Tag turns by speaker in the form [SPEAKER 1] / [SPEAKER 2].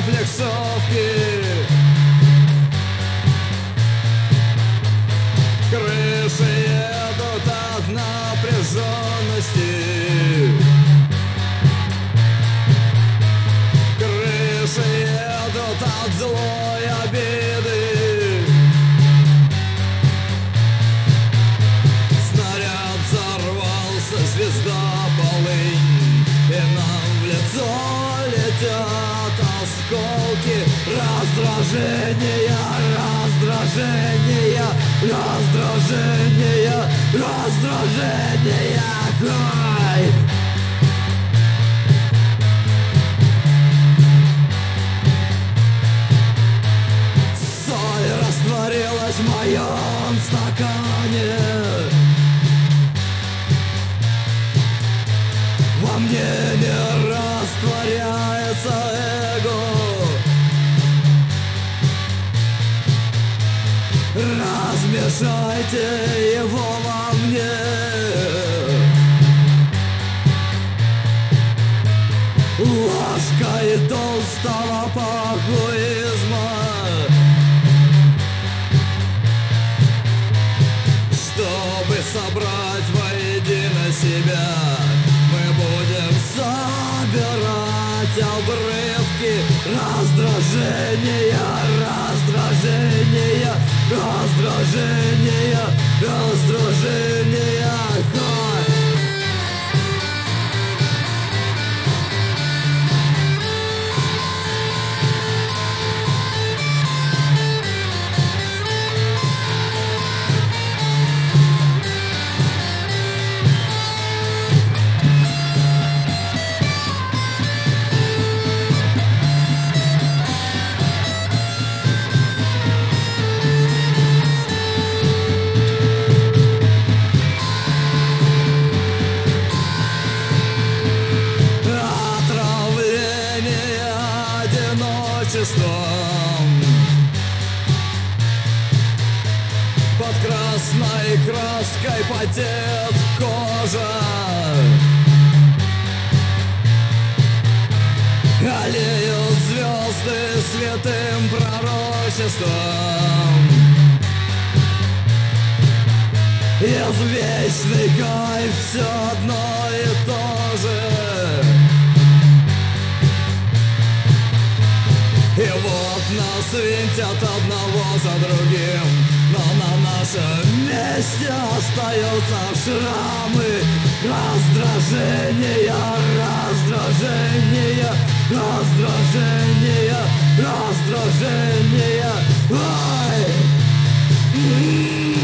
[SPEAKER 1] рефлексовки. Крыши едут от напряженности. Крыши едут от злой обиды. Снаряд взорвался, звезда полынь, и нам в лицо летят осколки раздражения, раздражения, раздражения, раздражения. Ай! Соль растворилась в моем стакане. Во мне не растворяется эго. Размешайте его во мне. Ложкой толстого похуизма, чтобы собрать воедино себя, мы будем собирать обрывки раздражения, раздражения, раздражения, раздражения. Под красной краской потеет кожа. Алеют звезды святым пророчеством. Извечный кайф все одно и то же. И вот нас винтят одного за другим, но на нашем месте остаются шрамы раздражения, раздражения, раздражения, раздражения. Ай!